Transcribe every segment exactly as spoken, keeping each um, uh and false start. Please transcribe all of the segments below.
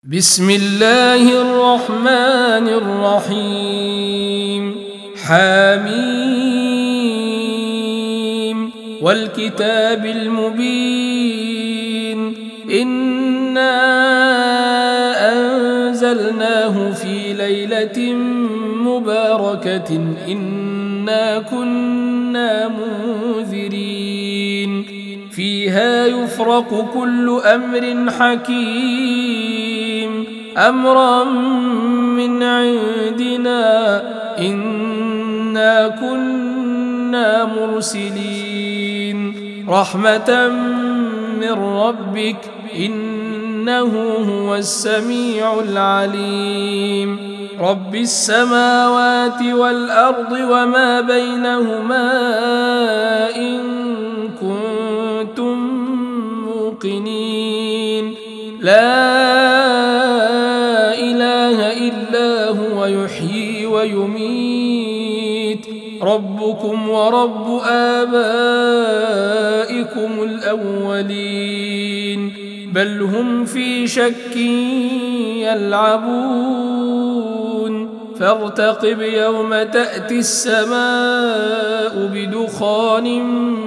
بسم الله الرحمن الرحيم حميم والكتاب المبين إنا أنزلناه في ليلة مباركة إنا كنا منذرين فيها يفرق كل أمر حكيم أمرا من عندنا إنا كنا مرسلين رحمة من ربك إنه هو السميع العليم رب السماوات والأرض وما بينهما إن كنتم موقنين لا إله إلا هو يحيي ويميت ربكم ورب آبائكم الأولين بل هم في شك يلعبون فارتقب يوم تأتي السماء بدخان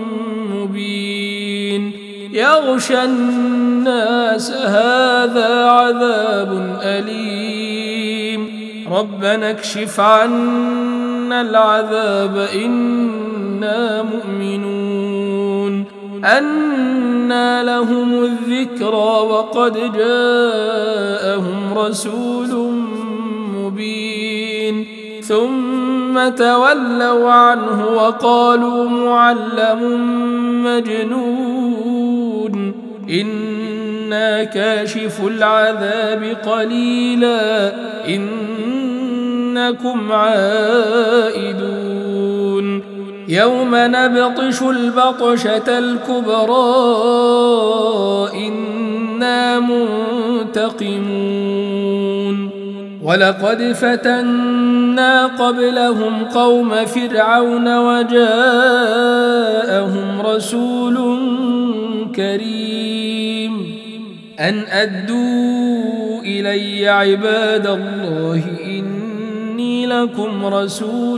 مبين يغشى الناس هذا عذاب أليم ربنا اكشف عنا العذاب إنا مؤمنون أنى لهم الذكرى وقد جاءهم رسول مبين ثم تولوا عنه وقالوا معلم مجنون إنا كاشف العذاب قليلا إنكم عائدون يوم نبطش البطشة الكبرى إنا منتقمون ولقد فتنا قبلهم قوم فرعون وجاءهم رسول كريم أن أدوا إلي عباد الله إني لكم رسول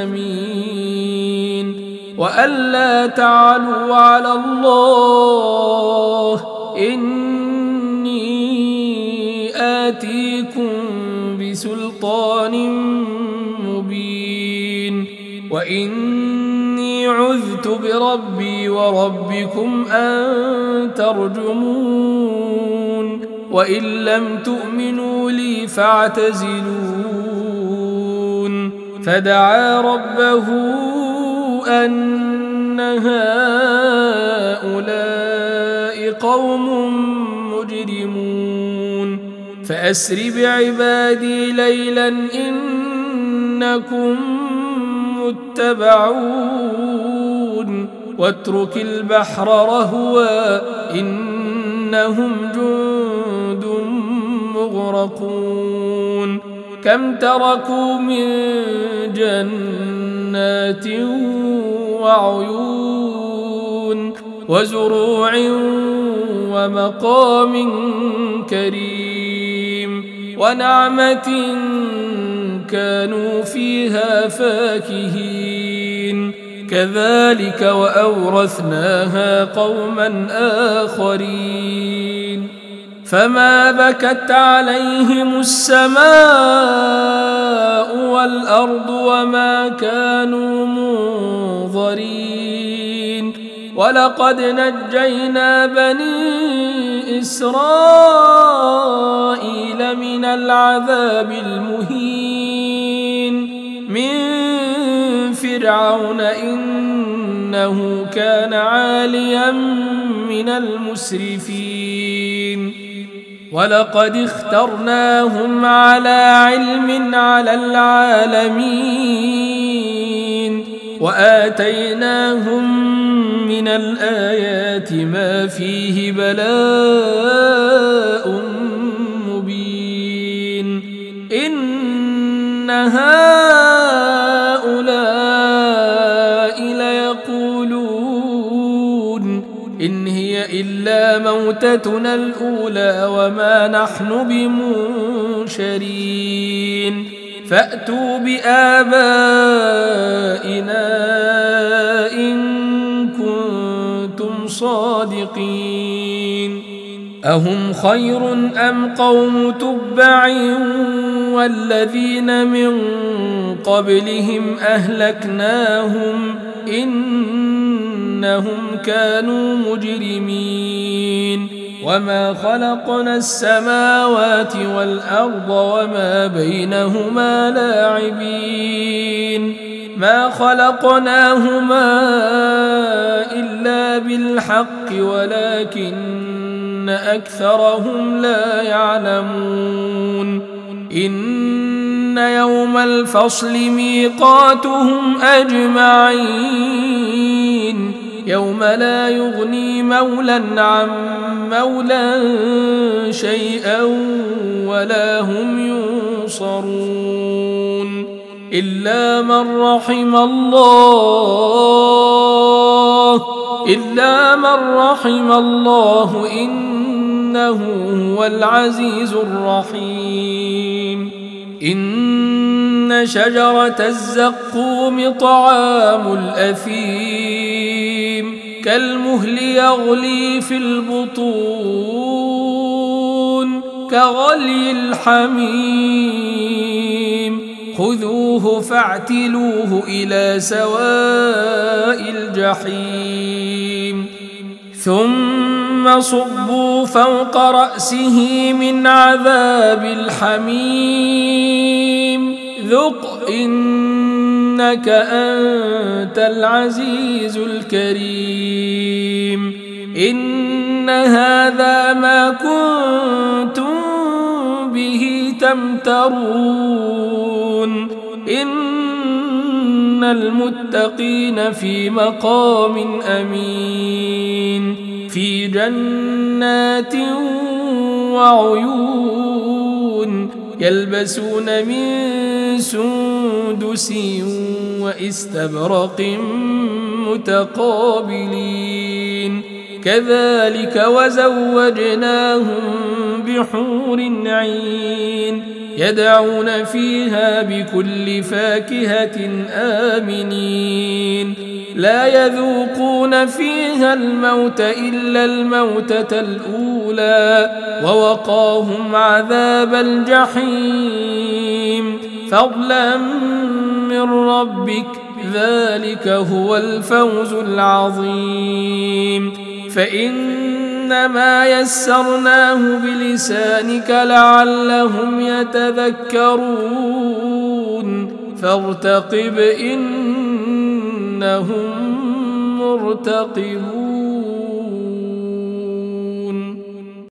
أمين وأن لا تعلوا على الله إني آتيكم بسلطان مبين وإني عذت بربي وربكم أن ترجمون وإن لم تؤمنوا لي فاعتزلون فدعا ربه أن هؤلاء قوم مجرمون فأسر بعبادي ليلا إنكم متبعون واترك البحر رهوا إنهم جند مغرقون كم تركوا من جنات وعيون وزروع ومقام كريم ونعمة كانوا فيها فاكهين كذلك وأورثناها قوما آخرين فما بكت عليهم السماء والأرض وما كانوا منظرين ولقد نجينا بني إسرائيل من العذاب المهين من فرعون إنه كان عاليا من المسرفين ولقد اخترناهم على علم على العالمين وآتيناهم من الآيات ما فيه بلاء مبين إن هؤلاء ليقولون إن هي إلا إلا موتتنا الأولى وما نحن بمنشرين فأتوا بآبائنا إن كنتم صادقين أهم خير أم قوم تبع والذين من قبلهم أهلكناهم إنهم كانوا مجرمين وما خلقنا السماوات والأرض وما بينهما لاعبين ما خلقناهما إلا بالحق ولكن أكثرهم لا يعلمون إن يوم الفصل ميقاتهم أجمعين يوم لا يغني مولى عن مولى شيئا ولا هم ينصرون إلا من رحم الله إلا من رحم الله إنه هو العزيز الرحيم إن شجرة الزقوم طعام الأثيم كالمهل يغلي في البطون كغلي الحميم خذوه فاعتلوه إلى سواء الجحيم ثم صبوا فوق رأسه من عذاب الحميم ذق إنك أنت العزيز الكريم إن هذا ما كنتم به تمترون إن المتقين في مقام أمين في جنات وعيون يلبسون من سندس واستبرق متقابلين كذلك وزوجناهم بحور عين يدعون فيها بكل فاكهة آمنين لا يذوقون فيها الموت إلا الموتة الأولى ووقاهم عذاب الجحيم فضلا من ربك ذلك هو الفوز العظيم فإنما يسرناه بلسانك لعلهم يتذكرون فارتقب إنهم مرتقبون.